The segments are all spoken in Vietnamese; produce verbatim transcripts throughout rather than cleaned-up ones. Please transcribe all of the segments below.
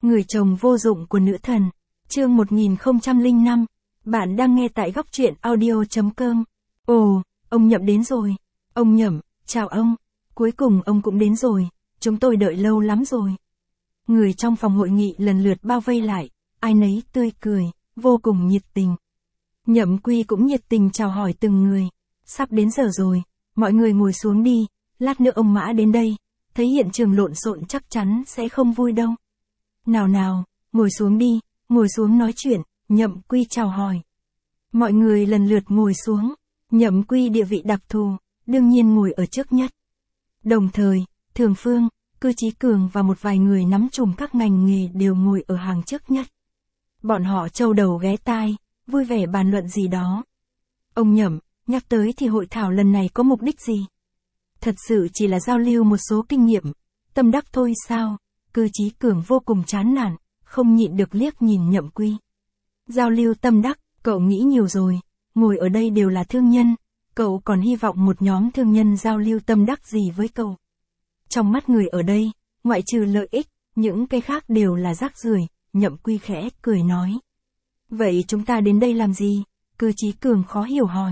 Người chồng vô dụng của nữ thần. Chương một nghìn không trăm lẻ năm. Bạn đang nghe tại góc truyện audio chấm com. Ồ, ông Nhậm đến rồi. Ông Nhậm, chào ông. Cuối cùng ông cũng đến rồi. Chúng tôi đợi lâu lắm rồi. Người trong phòng hội nghị lần lượt bao vây lại. Ai nấy tươi cười, vô cùng nhiệt tình. Nhậm Quy cũng nhiệt tình chào hỏi từng người. Sắp đến giờ rồi, mọi người ngồi xuống đi. Lát nữa ông Mã đến đây. Thấy hiện trường lộn xộn chắc chắn sẽ không vui đâu. Nào nào, ngồi xuống đi, ngồi xuống nói chuyện, Nhậm Quy chào hỏi. Mọi người lần lượt ngồi xuống, Nhậm Quy địa vị đặc thù, đương nhiên ngồi ở trước nhất. Đồng thời, Thường Phương, Cư Chí Cường và một vài người nắm trùm các ngành nghề đều ngồi ở hàng trước nhất. Bọn họ châu đầu ghé tai, vui vẻ bàn luận gì đó. Ông Nhậm, nhắc tới thì hội thảo lần này có mục đích gì? Thật sự chỉ là giao lưu một số kinh nghiệm, tâm đắc thôi sao? Cư Chí Cường vô cùng chán nản, không nhịn được liếc nhìn Nhậm Quy. Giao lưu tâm đắc, cậu nghĩ nhiều rồi, ngồi ở đây đều là thương nhân, cậu còn hy vọng một nhóm thương nhân giao lưu tâm đắc gì với cậu? Trong mắt người ở đây, ngoại trừ lợi ích, những cái khác đều là rác rưởi, Nhậm Quy khẽ cười nói. Vậy chúng ta đến đây làm gì? Cư Chí Cường khó hiểu hỏi.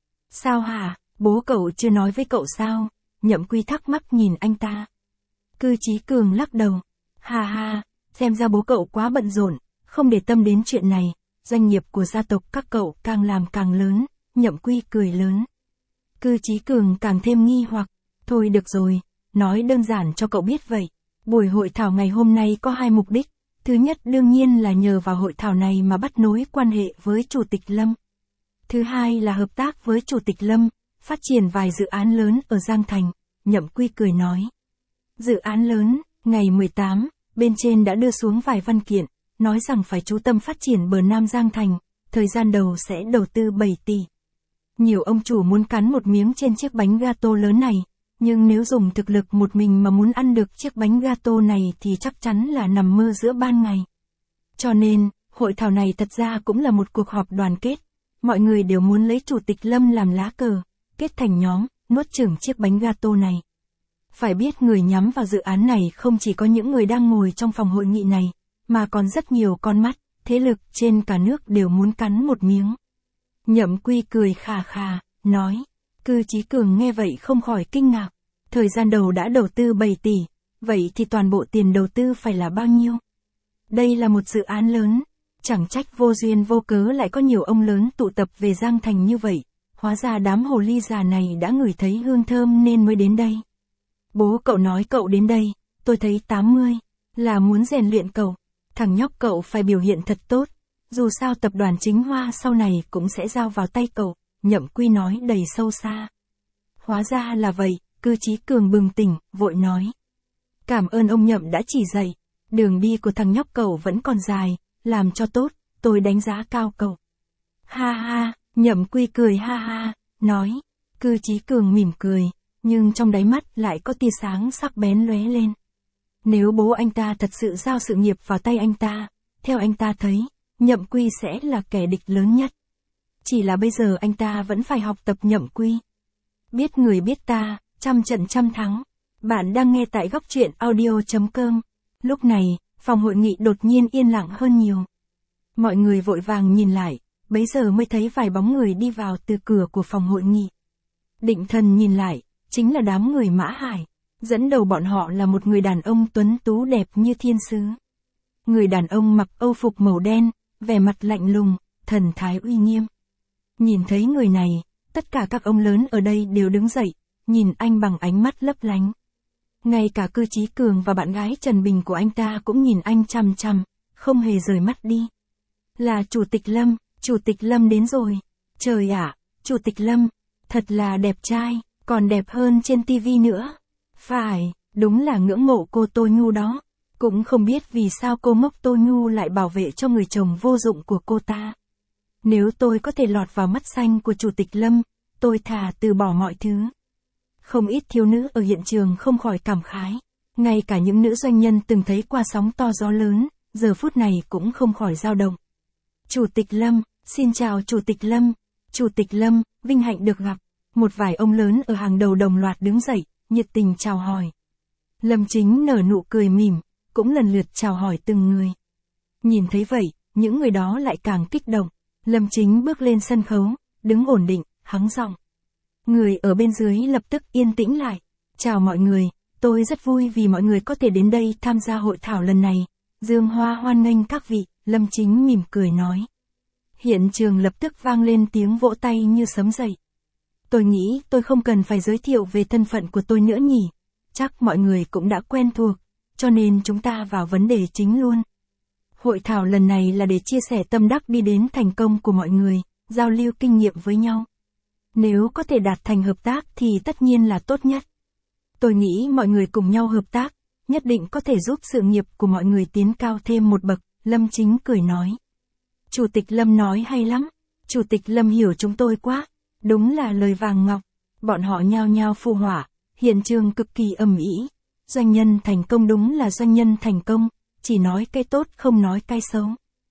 Sao hả, bố cậu chưa nói với cậu sao? Nhậm Quy thắc mắc nhìn anh ta. Cư Chí Cường lắc đầu. Ha ha, xem ra bố cậu quá bận rộn, không để tâm đến chuyện này, doanh nghiệp của gia tộc các cậu càng làm càng lớn, Nhậm Quy cười lớn. Cư Chí Cường càng thêm nghi hoặc, thôi được rồi, nói đơn giản cho cậu biết vậy. Buổi hội thảo ngày hôm nay có hai mục đích, thứ nhất đương nhiên là nhờ vào hội thảo này mà bắt nối quan hệ với Chủ tịch Lâm. Thứ hai là hợp tác với Chủ tịch Lâm, phát triển vài dự án lớn ở Giang Thành, Nhậm Quy cười nói. Dự án lớn, ngày mười tám, bên trên đã đưa xuống vài văn kiện, nói rằng phải chú tâm phát triển bờ Nam Giang Thành, thời gian đầu sẽ đầu tư bảy tỷ. Nhiều ông chủ muốn cắn một miếng trên chiếc bánh gato lớn này, nhưng nếu dùng thực lực một mình mà muốn ăn được chiếc bánh gato này thì chắc chắn là nằm mơ giữa ban ngày. Cho nên, hội thảo này thật ra cũng là một cuộc họp đoàn kết, mọi người đều muốn lấy Chủ tịch Lâm làm lá cờ, kết thành nhóm, nuốt chửng chiếc bánh gato này. Phải biết người nhắm vào dự án này không chỉ có những người đang ngồi trong phòng hội nghị này, mà còn rất nhiều con mắt, thế lực trên cả nước đều muốn cắn một miếng. Nhậm Quy cười khà khà, nói. Cư Chí Cường nghe vậy không khỏi kinh ngạc. Thời gian đầu đã đầu tư bảy tỷ, vậy thì toàn bộ tiền đầu tư phải là bao nhiêu? Đây là một dự án lớn, chẳng trách vô duyên vô cớ lại có nhiều ông lớn tụ tập về Giang Thành như vậy. Hóa ra đám hồ ly già này đã ngửi thấy hương thơm nên mới đến đây. Bố cậu nói cậu đến đây, tôi thấy tám mươi, là muốn rèn luyện cậu. Thằng nhóc cậu phải biểu hiện thật tốt, dù sao tập đoàn Chính Hoa sau này cũng sẽ giao vào tay cậu, Nhậm Quy nói đầy sâu xa. Hóa ra là vậy, Cư Chí Cường bừng tỉnh, vội nói. Cảm ơn ông Nhậm đã chỉ dạy, đường đi của thằng nhóc cậu vẫn còn dài, làm cho tốt, tôi đánh giá cao cậu. Ha ha, Nhậm Quy cười ha ha, nói. Cư Chí Cường mỉm cười, nhưng trong đáy mắt lại có tia sáng sắc bén lóe lên. Nếu bố anh ta thật sự giao sự nghiệp vào tay anh ta, theo anh ta thấy, Nhậm Quy sẽ là kẻ địch lớn nhất. Chỉ là bây giờ anh ta vẫn phải học tập Nhậm Quy. Biết người biết ta, trăm trận trăm thắng. Bạn đang nghe tại góc truyện audio chấm com. Lúc này, phòng hội nghị đột nhiên yên lặng hơn nhiều. Mọi người vội vàng nhìn lại, bấy giờ mới thấy vài bóng người đi vào từ cửa của phòng hội nghị. Định thần nhìn lại, chính là đám người Mã Hải. Dẫn đầu bọn họ là một người đàn ông tuấn tú đẹp như thiên sứ. Người đàn ông mặc âu phục màu đen, vẻ mặt lạnh lùng, thần thái uy nghiêm. Nhìn thấy người này, tất cả các ông lớn ở đây đều đứng dậy, nhìn anh bằng ánh mắt lấp lánh. Ngay cả Cư Chí Cường và bạn gái Trần Bình của anh ta cũng nhìn anh chằm chằm, không hề rời mắt đi. Là Chủ tịch Lâm, Chủ tịch Lâm đến rồi. Trời ạ, Chủ tịch Lâm, thật là đẹp trai, còn đẹp hơn trên tivi nữa. Phải, đúng là ngưỡng mộ cô Tô Nhu đó. Cũng không biết vì sao cô ngốc Tô Nhu lại bảo vệ cho người chồng vô dụng của cô ta. Nếu tôi có thể lọt vào mắt xanh của Chủ tịch Lâm, tôi thà từ bỏ mọi thứ. Không ít thiếu nữ ở hiện trường không khỏi cảm khái. Ngay cả những nữ doanh nhân từng thấy qua sóng to gió lớn, giờ phút này cũng không khỏi dao động. Chủ tịch Lâm, xin chào Chủ tịch Lâm. Chủ tịch Lâm, vinh hạnh được gặp. Một vài ông lớn ở hàng đầu đồng loạt đứng dậy, nhiệt tình chào hỏi. Lâm Chính nở nụ cười mỉm, cũng lần lượt chào hỏi từng người. Nhìn thấy vậy, những người đó lại càng kích động. Lâm Chính bước lên sân khấu, đứng ổn định, hắng giọng. Người ở bên dưới lập tức yên tĩnh lại. Chào mọi người, tôi rất vui vì mọi người có thể đến đây tham gia hội thảo lần này. Dương Hoa hoan nghênh các vị, Lâm Chính mỉm cười nói. Hiện trường lập tức vang lên tiếng vỗ tay như sấm dậy. Tôi nghĩ tôi không cần phải giới thiệu về thân phận của tôi nữa nhỉ. Chắc mọi người cũng đã quen thuộc, cho nên chúng ta vào vấn đề chính luôn. Hội thảo lần này là để chia sẻ tâm đắc đi đến thành công của mọi người, giao lưu kinh nghiệm với nhau. Nếu có thể đạt thành hợp tác thì tất nhiên là tốt nhất. Tôi nghĩ mọi người cùng nhau hợp tác, nhất định có thể giúp sự nghiệp của mọi người tiến cao thêm một bậc, Lâm Chính cười nói. Chủ tịch Lâm nói hay lắm, Chủ tịch Lâm hiểu chúng tôi quá, đúng là lời vàng ngọc. Bọn họ nhao nhao phụ họa, hiện trường cực kỳ ầm ĩ. Doanh nhân thành công đúng là doanh nhân thành công, chỉ nói cái tốt không nói cái xấu.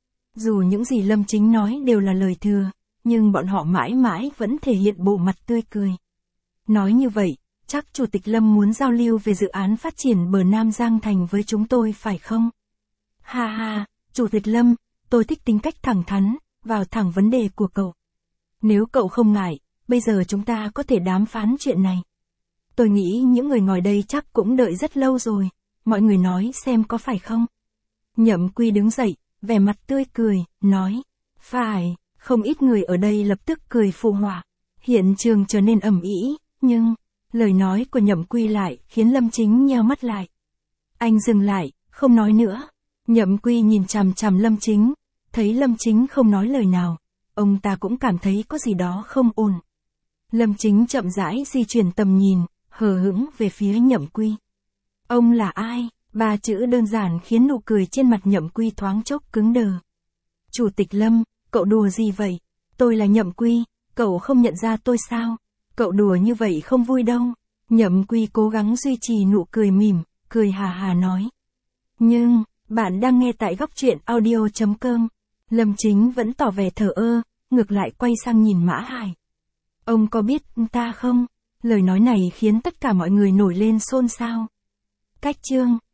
Dù những gì Lâm Chính nói đều là lời thừa, nhưng bọn họ mãi mãi vẫn thể hiện bộ mặt tươi cười. Nói như vậy, chắc Chủ tịch Lâm muốn giao lưu về dự án phát triển bờ Nam Giang Thành với chúng tôi phải không? Ha ha, Chủ tịch Lâm, tôi thích tính cách thẳng thắn, vào thẳng vấn đề của cậu. Nếu cậu không ngại, bây giờ chúng ta có thể đàm phán chuyện này. Tôi nghĩ những người ngồi đây chắc cũng đợi rất lâu rồi, mọi người nói xem có phải không? Nhậm Quy đứng dậy, vẻ mặt tươi cười, nói, phải, không ít người ở đây lập tức cười phụ họa. Hiện trường trở nên ầm ĩ, nhưng, lời nói của Nhậm Quy lại khiến Lâm Chính nheo mắt lại. Anh dừng lại, không nói nữa. Nhậm Quy nhìn chằm chằm Lâm Chính, thấy Lâm Chính không nói lời nào, ông ta cũng cảm thấy có gì đó không ổn. Lâm Chính chậm rãi di chuyển tầm nhìn, hờ hững về phía Nhậm Quy. Ông là ai? Ba chữ đơn giản khiến nụ cười trên mặt Nhậm Quy thoáng chốc cứng đờ. Chủ tịch Lâm, cậu đùa gì vậy? Tôi là Nhậm Quy, cậu không nhận ra tôi sao? Cậu đùa như vậy không vui đâu. Nhậm Quy cố gắng duy trì nụ cười mỉm, cười hà hà nói. Nhưng, bạn đang nghe tại góc truyện audio chấm com. Lâm Chính vẫn tỏ vẻ thờ ơ, ngược lại quay sang nhìn Mã Hải. Ông có biết ta không? Lời nói này khiến tất cả mọi người nổi lên xôn xao. Cách chương